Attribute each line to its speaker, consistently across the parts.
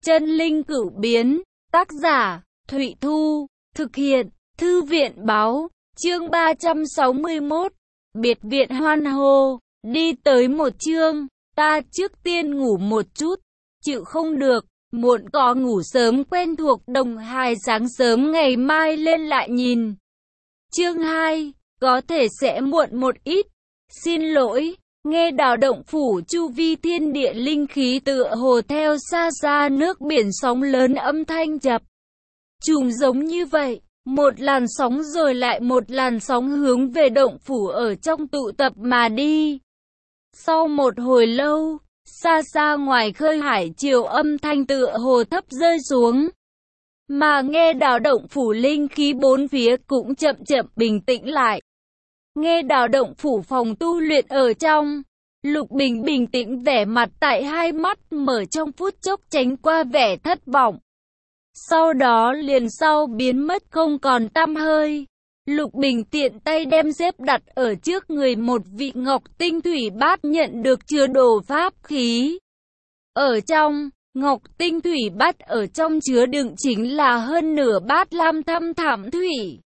Speaker 1: Chân linh cửu biến, tác giả, Thụy Thu, thực hiện, Thư viện báo, chương 361, biệt viện hoan hô, đi tới một chương, ta trước tiên ngủ một chút, chịu không được, muộn có ngủ sớm quen thuộc đồng hài sáng sớm ngày mai lên lại nhìn. Chương 2, có thể sẽ muộn một ít, xin lỗi. Nghe đào động phủ chu vi thiên địa linh khí tựa hồ theo xa xa nước biển sóng lớn âm thanh chập trùng giống như vậy, một làn sóng rồi lại một làn sóng hướng về động phủ ở trong tụ tập mà đi. Sau một hồi lâu, xa xa ngoài khơi hải chiều âm thanh tựa hồ thấp rơi xuống. Mà nghe đào động phủ linh khí bốn phía cũng chậm chậm bình tĩnh lại. Nghe đào động phủ phòng tu luyện ở trong, Lục Bình bình tĩnh vẻ mặt tại hai mắt mở trong phút chốc tránh qua vẻ thất vọng. Sau đó liền sau biến mất không còn tăm hơi. Lục Bình tiện tay đem xếp đặt ở trước người một vị ngọc tinh thủy bát nhận được chứa đồ pháp khí. Ở trong, ngọc tinh thủy bát ở trong chứa đựng chính là hơn nửa bát lam thâm thảm thủy.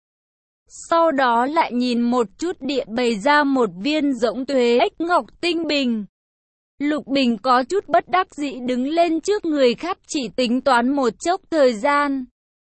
Speaker 1: Sau đó lại nhìn một chút địa bày ra một viên rỗng tuế ếch ngọc tinh bình. Lục Bình có chút bất đắc dĩ đứng lên trước người khác chỉ tính toán một chốc thời gian.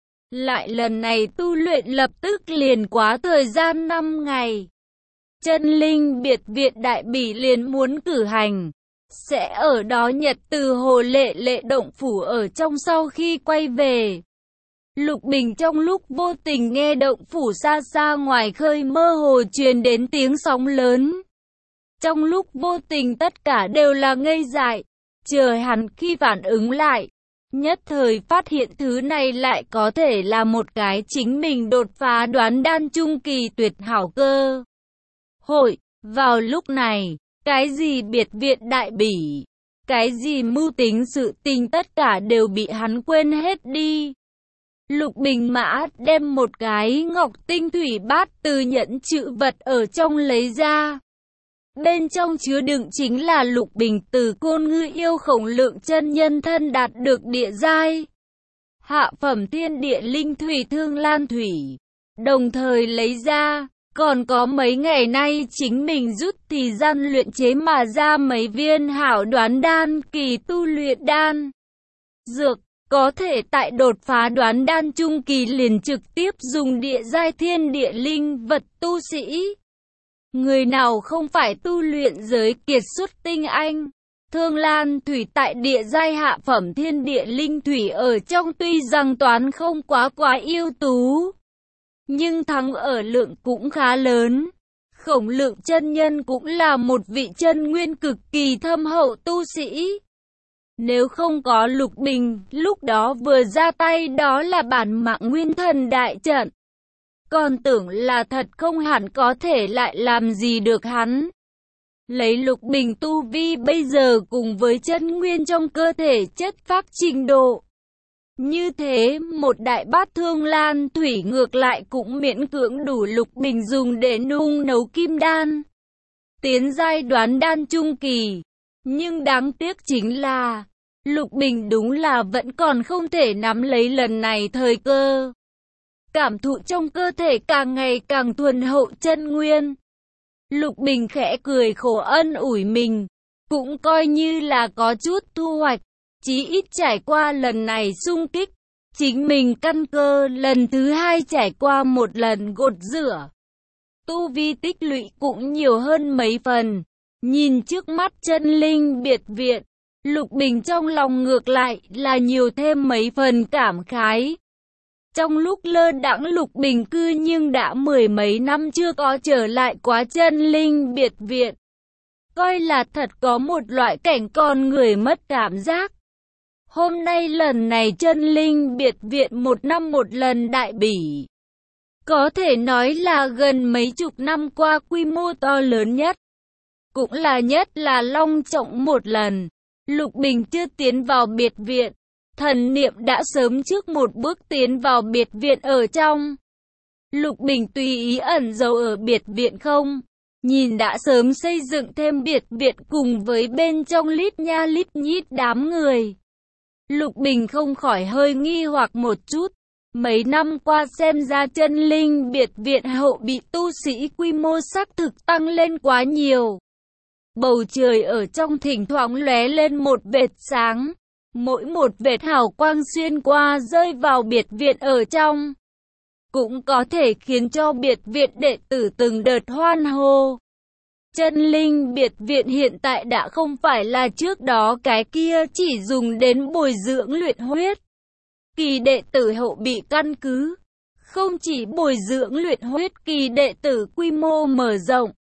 Speaker 1: Lại lần này tu luyện lập tức liền quá thời gian 5 ngày. Chân linh biệt viện Đại Bỉ liền muốn cử hành. Sẽ ở đó nhật từ Hồ Lệ Lệ động phủ ở trong sau khi quay về. Lục Bình trong lúc vô tình nghe động phủ xa xa ngoài khơi mơ hồ truyền đến tiếng sóng lớn. Trong lúc vô tình tất cả đều là ngây dại, chờ hắn khi phản ứng lại. Nhất thời phát hiện thứ này lại có thể là một cái chính mình đột phá đoán đan trung kỳ tuyệt hảo cơ hội. Vào lúc này, cái gì biệt viện Đại Bỉ, cái gì mưu tính sự tình tất cả đều bị hắn quên hết đi. Lục Bình mã đem một cái ngọc tinh thủy bát từ nhẫn chữ vật ở trong lấy ra. Bên trong chứa đựng chính là Lục Bình từ Côn Ngư yêu khổng lượng chân nhân thân đạt được địa giai hạ phẩm thiên địa linh thủy Thương Lan thủy. Đồng thời lấy ra, còn có mấy ngày nay chính mình rút thì gian luyện chế mà ra mấy viên hảo đoán đan kỳ tu luyện đan dược. Có thể tại đột phá đoán đan trung kỳ liền trực tiếp dùng địa giai thiên địa linh vật tu sĩ. Người nào không phải tu luyện giới kiệt xuất tinh anh. Thương Lan thủy tại địa giai hạ phẩm thiên địa linh thủy ở trong tuy rằng toán không quá yêu tú, nhưng thắng ở lượng cũng khá lớn. Khổng lượng chân nhân cũng là một vị chân nguyên cực kỳ thâm hậu tu sĩ. Nếu không có Lục Bình, lúc đó vừa ra tay đó là bản mạng nguyên thần đại trận. Còn tưởng là thật không hẳn có thể lại làm gì được hắn. Lấy Lục Bình tu vi bây giờ cùng với chân nguyên trong cơ thể chất phác trình độ. Như thế, một đại bát Thương Lan thủy ngược lại cũng miễn cưỡng đủ Lục Bình dùng để nung nấu kim đan. Tiến giai đoán đan trung kỳ. Nhưng đáng tiếc chính là Lục Bình đúng là vẫn còn không thể nắm lấy lần này thời cơ. Cảm thụ trong cơ thể càng ngày càng thuần hậu chân nguyên. Lục Bình khẽ cười khổ ân ủi mình, cũng coi như là có chút thu hoạch, chí ít trải qua lần này xung kích. Chính mình căn cơ lần thứ hai trải qua một lần gột rửa. Tu vi tích lũy cũng nhiều hơn mấy phần. Nhìn trước mắt chân linh biệt viện, Lục Bình trong lòng ngược lại là nhiều thêm mấy phần cảm khái. Trong lúc lơ đãng Lục Bình cư nhưng đã mười mấy năm chưa có trở lại quá chân linh biệt viện. Coi là thật có một loại cảnh con người mất cảm giác. Hôm nay lần này chân linh biệt viện một năm một lần Đại Bỉ. Có thể nói là gần mấy chục năm qua quy mô to lớn nhất. Cũng là nhất là long trọng một lần. Lục Bình chưa tiến vào biệt viện. Thần niệm đã sớm trước một bước tiến vào biệt viện ở trong. Lục Bình tùy ý ẩn giấu ở biệt viện không. Nhìn đã sớm xây dựng thêm biệt viện cùng với bên trong lít nha lít nhít đám người. Lục Bình không khỏi hơi nghi hoặc một chút. Mấy năm qua xem ra Chân Linh biệt viện hậu bị tu sĩ quy mô xác thực tăng lên quá nhiều. Bầu trời ở trong thỉnh thoảng lóe lên một vệt sáng. Mỗi một vệt hào quang xuyên qua rơi vào biệt viện ở trong, cũng có thể khiến cho biệt viện đệ tử từng đợt hoan hô. Chân Linh biệt viện hiện tại đã không phải là trước đó cái kia chỉ dùng đến bồi dưỡng luyện huyết kỳ đệ tử hậu bị căn cứ. Không chỉ bồi dưỡng luyện huyết kỳ đệ tử quy mô mở rộng,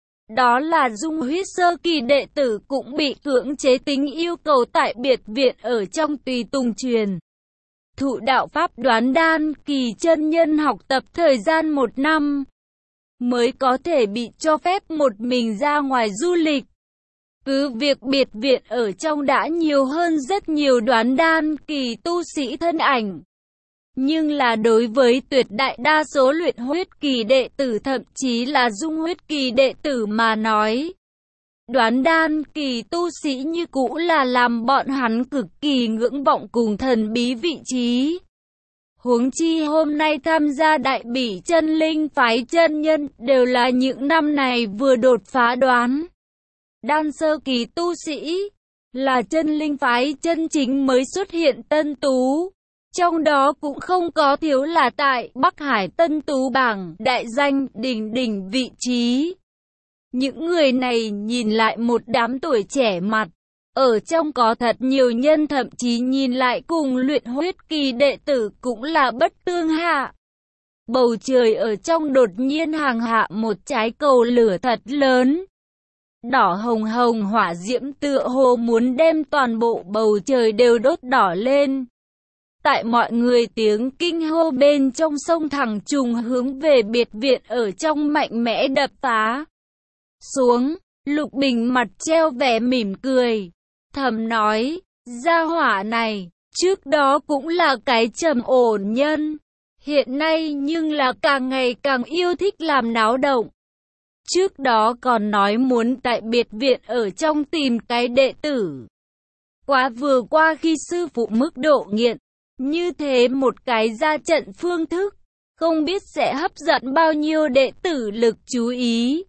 Speaker 1: đó là dung huyết sơ kỳ đệ tử cũng bị cưỡng chế tính yêu cầu tại biệt viện ở trong tùy tùng truyền thụ đạo pháp Đoán Đan kỳ chân nhân học tập thời gian 1 năm, mới có thể bị cho phép một mình ra ngoài du lịch. Cứ việc biệt viện ở trong đã nhiều hơn rất nhiều Đoán Đan kỳ tu sĩ thân ảnh, nhưng là đối với tuyệt đại đa số luyện huyết kỳ đệ tử thậm chí là dung huyết kỳ đệ tử mà nói, Đoán Đan kỳ tu sĩ như cũ là làm bọn hắn cực kỳ ngưỡng vọng cùng thần bí vị trí. Huống chi hôm nay tham gia đại bỉ Chân Linh phái chân nhân đều là những năm này vừa đột phá Đoán Đan sơ kỳ tu sĩ, là Chân Linh phái chân chính mới xuất hiện tân tú. Trong đó cũng không có thiếu là tại Bắc Hải tân tú bảng đại danh đỉnh vị trí. Những người này nhìn lại một đám tuổi trẻ mặt, ở trong có thật nhiều nhân thậm chí nhìn lại cùng luyện huyết kỳ đệ tử cũng là bất tương hạ. Bầu trời ở trong đột nhiên hàng hạ một trái cầu lửa thật lớn. Đỏ hồng hồng hỏa diễm tựa hồ muốn đem toàn bộ bầu trời đều đốt đỏ lên. Tại mọi người tiếng kinh hô bên trong sông thẳng trùng hướng về biệt viện ở trong mạnh mẽ đập phá xuống. Lục Bình mặt treo vẻ mỉm cười, thầm nói, gia hỏa này, trước đó cũng là cái trầm ổn nhân, hiện nay nhưng là càng ngày càng yêu thích làm náo động. Trước đó còn nói muốn tại biệt viện ở trong tìm cái đệ tử. Quá vừa qua khi sư phụ mức độ nghiện, như thế một cái ra trận phương thức, không biết sẽ hấp dẫn bao nhiêu đệ tử lực chú ý.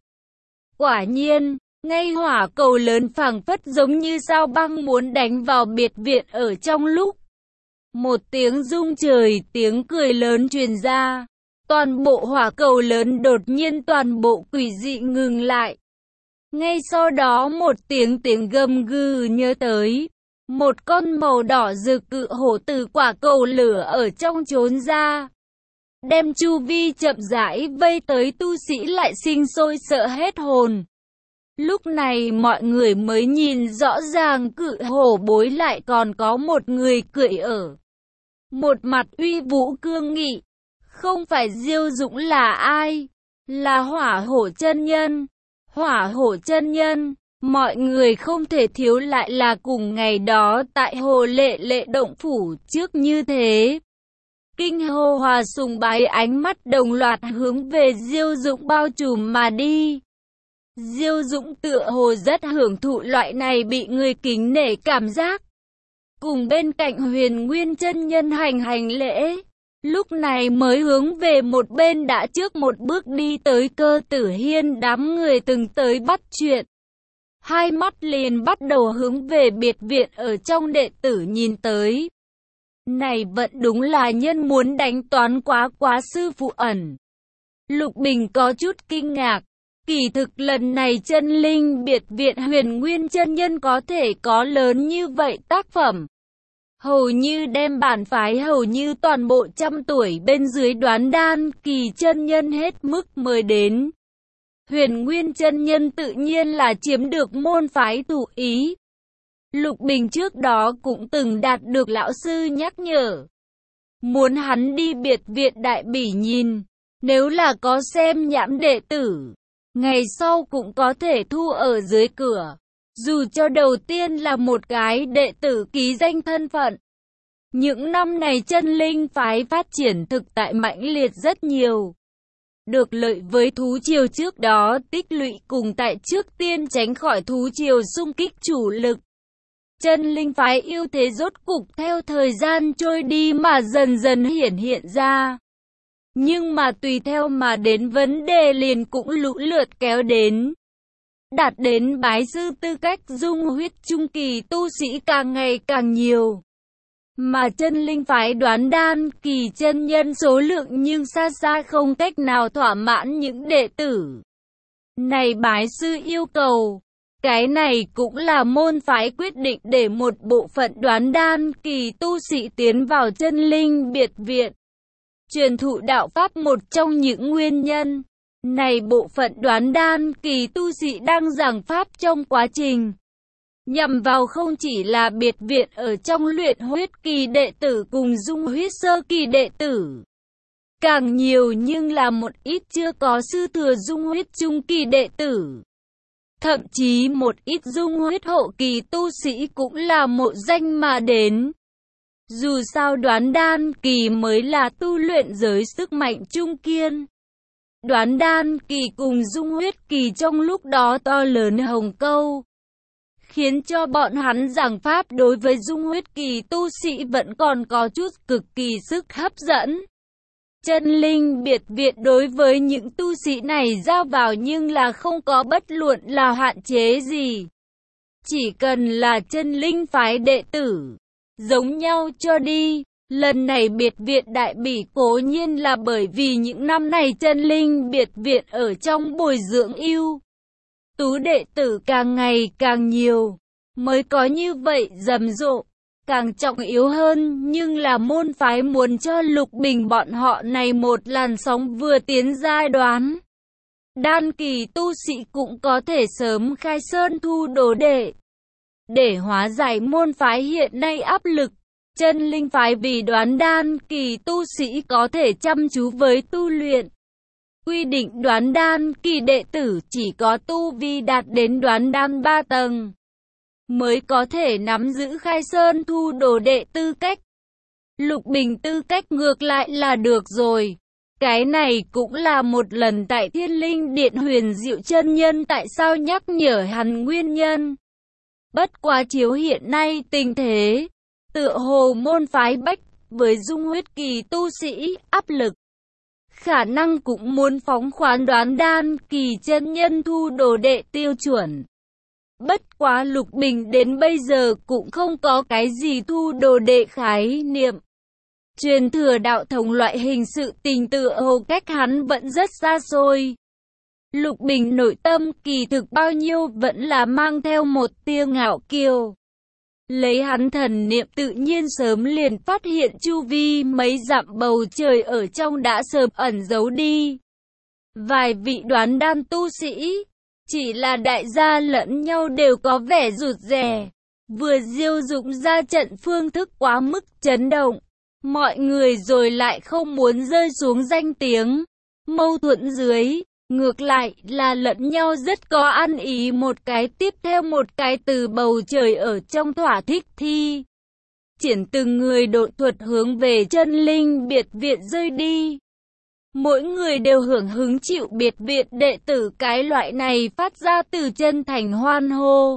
Speaker 1: Quả nhiên, ngay hỏa cầu lớn phảng phất giống như sao băng muốn đánh vào biệt viện ở trong lúc. Một tiếng rung trời, tiếng cười lớn truyền ra. Toàn bộ hỏa cầu lớn đột nhiên toàn bộ quỷ dị ngừng lại. Ngay sau đó một tiếng gầm gừ nhớ tới. Một con màu đỏ rực cự hổ từ quả cầu lửa ở trong trốn ra. Đem chu vi chậm rãi vây tới tu sĩ lại sinh sôi sợ hết hồn. Lúc này mọi người mới nhìn rõ ràng cự hổ bối lại còn có một người cưỡi ở. Một mặt uy vũ cương nghị. Không phải Diêu Dũng là ai? Là Hỏa Hổ chân nhân. Hỏa Hổ chân nhân, mọi người không thể thiếu lại là cùng ngày đó tại Hồ Lệ Lệ động phủ trước như thế. Kinh hô hòa sùng bái ánh mắt đồng loạt hướng về Diêu Dũng bao trùm mà đi. Diêu Dũng tựa hồ rất hưởng thụ loại này bị người kính nể cảm giác. Cùng bên cạnh Huyền Nguyên chân nhân hành lễ. Lúc này mới hướng về một bên đã trước một bước đi tới Cơ Tử Hiên đám người từng tới bắt chuyện. Hai mắt liền bắt đầu hướng về biệt viện ở trong đệ tử nhìn tới. Này vẫn đúng là nhân muốn đánh toán quá sư phụ ẩn. Lục Bình có chút kinh ngạc. Kỳ thực lần này Chân Linh biệt viện Huyền Nguyên chân nhân có thể có lớn như vậy tác phẩm. Hầu như đem bản phái hầu như toàn bộ trăm tuổi bên dưới Đoán Đan kỳ chân nhân hết mức mời đến. Huyền Nguyên chân nhân tự nhiên là chiếm được môn phái thụ ý. Lục Bình trước đó cũng từng đạt được lão sư nhắc nhở. Muốn hắn đi biệt viện đại bỉ nhìn, nếu là có xem nhãn đệ tử, ngày sau cũng có thể thu ở dưới cửa. Dù cho đầu tiên là một cái đệ tử ký danh thân phận. Những năm này Chân Linh phái phát triển thực tại mãnh liệt rất nhiều. Được lợi với thú triều trước đó tích lũy cùng tại trước tiên tránh khỏi thú triều xung kích chủ lực. Chân linh phái ưu thế rốt cục theo thời gian trôi đi mà dần dần hiện ra. Nhưng mà tùy theo mà đến vấn đề liền cũng lũ lượt kéo đến. Đạt đến bái sư tư cách dung huyết trung kỳ tu sĩ càng ngày càng nhiều. Mà chân linh phái Đoán Đan kỳ chân nhân số lượng nhưng xa xa không cách nào thỏa mãn những đệ tử này bái sư yêu cầu. Cái này cũng là môn phái quyết định để một bộ phận Đoán Đan kỳ tu sĩ tiến vào chân linh biệt viện, truyền thụ đạo pháp. Một trong những nguyên nhân này, bộ phận Đoán Đan kỳ tu sĩ đang giảng pháp trong quá trình nhằm vào không chỉ là biệt viện ở trong luyện huyết kỳ đệ tử cùng dung huyết sơ kỳ đệ tử càng nhiều, nhưng là một ít chưa có sư thừa dung huyết trung kỳ đệ tử. Thậm chí một ít dung huyết hậu kỳ tu sĩ cũng là mộ danh mà đến. Dù sao Đoán Đan kỳ mới là tu luyện giới sức mạnh trung kiên. Đoán Đan kỳ cùng dung huyết kỳ trong lúc đó to lớn hồng câu, khiến cho bọn hắn giảng pháp đối với dung huyết kỳ tu sĩ vẫn còn có chút cực kỳ sức hấp dẫn. Chân linh biệt viện đối với những tu sĩ này ra vào nhưng là không có bất luận là hạn chế gì. Chỉ cần là chân linh phái đệ tử, giống nhau cho đi. Lần này biệt viện đại bỉ cố nhiên là bởi vì những năm này chân linh biệt viện ở trong bồi dưỡng ưu tú đệ tử càng ngày càng nhiều, mới có như vậy rầm rộ. Càng trọng yếu hơn nhưng là môn phái muốn cho Lục Bình bọn họ này một làn sóng vừa tiến giai Đoán Đan kỳ tu sĩ cũng có thể sớm khai sơn thu đồ đệ, để hóa giải môn phái hiện nay áp lực. Chân linh phái vì Đoán Đan kỳ tu sĩ có thể chăm chú với tu luyện. Quy định Đoán Đan kỳ đệ tử chỉ có tu vi đạt đến Đoán Đan 3 tầng mới có thể nắm giữ khai sơn thu đồ đệ tư cách. Lục Bình tư cách ngược lại là được rồi. Cái này cũng là một lần tại Thiên Linh Điện Huyền Diệu chân nhân tại sao nhắc nhở hắn nguyên nhân. Bất quá chiếu hiện nay tình thế, tựa hồ môn phái bách với dung huyết kỳ tu sĩ áp lực, khả năng cũng muốn phóng khoán Đoán Đan kỳ chân nhân thu đồ đệ tiêu chuẩn. Bất quá Lục Bình đến bây giờ cũng không có cái gì thu đồ đệ khái niệm. Truyền thừa đạo thống loại hình sự tình tựa hồ cách hắn vẫn rất xa xôi. Lục Bình nội tâm kỳ thực bao nhiêu vẫn là mang theo một tia ngạo kiêu. Lấy hắn thần niệm tự nhiên sớm liền phát hiện chu vi mấy dặm bầu trời ở trong đã sớm ẩn giấu đi vài vị Đoán Đan tu sĩ. Chỉ là đại gia lẫn nhau đều có vẻ rụt rè, vừa diêu dụng ra trận phương thức quá mức chấn động mọi người rồi lại không muốn rơi xuống danh tiếng mâu thuẫn dưới, ngược lại là lẫn nhau rất có ăn ý, một cái tiếp theo một cái từ bầu trời ở trong thỏa thích thi triển từng người độn thuật hướng về chân linh biệt viện rơi đi. Mỗi người đều hưởng hứng chịu biệt viện đệ tử cái loại này phát ra từ chân thành hoan hô.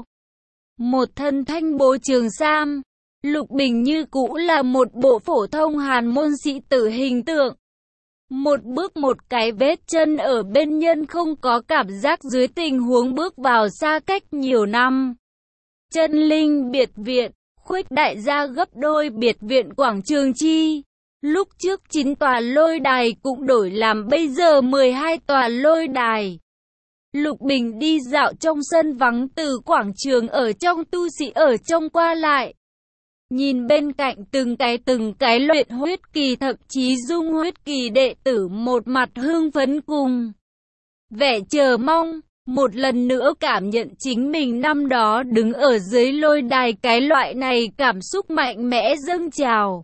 Speaker 1: Một thân thanh bố trường sam, Lục Bình như cũ là một bộ phổ thông hàn môn sĩ tử hình tượng. Một bước một cái vết chân ở bên nhân không có cảm giác dưới tình huống bước vào xa cách nhiều năm. Chân linh biệt viện, khuếch đại gia gấp đôi biệt viện quảng trường chi. Lúc trước 9 tòa lôi đài cũng đổi làm bây giờ 12 tòa lôi đài. Lục Bình đi dạo trong sân vắng từ quảng trường ở trong tu sĩ ở trong qua lại. Nhìn bên cạnh từng cái luyện huyết kỳ thậm chí dung huyết kỳ đệ tử một mặt hưng phấn cùng vẻ chờ mong, một lần nữa cảm nhận chính mình năm đó đứng ở dưới lôi đài, cái loại này cảm xúc mạnh mẽ dâng trào.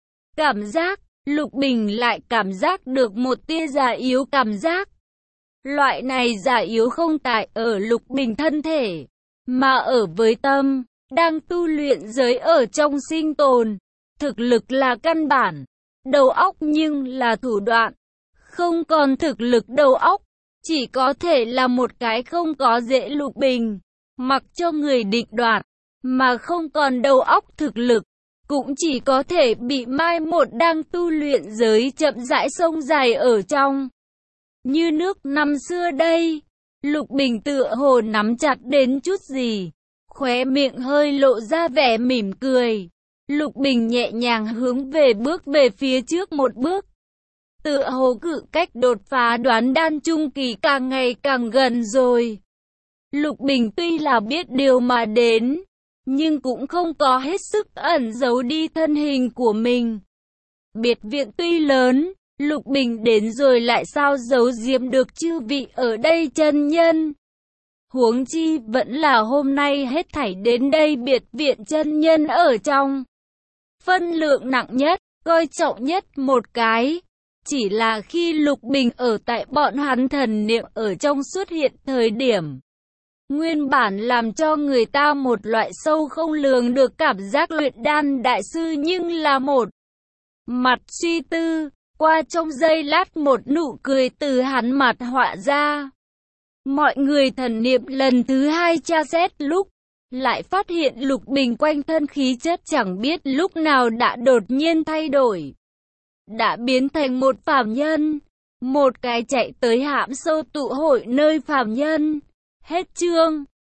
Speaker 1: Cảm giác, Lục Bình lại cảm giác được một tia già yếu cảm giác. Loại này già yếu không tại ở Lục Bình thân thể, mà ở với tâm, đang tu luyện giới ở trong sinh tồn. Thực lực là căn bản, đầu óc nhưng là thủ đoạn. Không còn thực lực đầu óc, chỉ có thể là một cái không có dễ. Lục Bình mặc cho người định đoạt, mà không còn đầu óc thực lực, cũng chỉ có thể bị mai một đang tu luyện giới chậm rãi sông dài ở trong. Như nước năm xưa đây, Lục Bình tựa hồ nắm chặt đến chút gì, khóe miệng hơi lộ ra vẻ mỉm cười. Lục Bình nhẹ nhàng hướng bước về phía trước một bước. Tựa hồ cự cách đột phá đoán đan trung kỳ càng ngày càng gần rồi. Lục Bình tuy là biết điều mà đến, nhưng cũng không có hết sức ẩn giấu đi thân hình của mình. Biệt viện tuy lớn, Lục Bình đến rồi lại sao giấu giếm được chư vị ở đây chân nhân. Huống chi vẫn là hôm nay hết thảy đến đây biệt viện chân nhân ở trong. Phân lượng nặng nhất, coi trọng nhất một cái. Chỉ là khi Lục Bình ở tại bọn hắn thần niệm ở trong xuất hiện thời điểm. Nguyên bản làm cho người ta một loại sâu không lường được cảm giác luyện đan đại sư nhưng là một mặt suy tư, qua trong giây lát một nụ cười từ hắn mặt họa ra. Mọi người thần niệm lần thứ hai tra xét lúc, lại phát hiện Lục Bình quanh thân khí chất chẳng biết lúc nào đã đột nhiên thay đổi. Đã biến thành một phàm nhân, một cái chạy tới hãm sâu tụ hội nơi phàm nhân. Hết chương.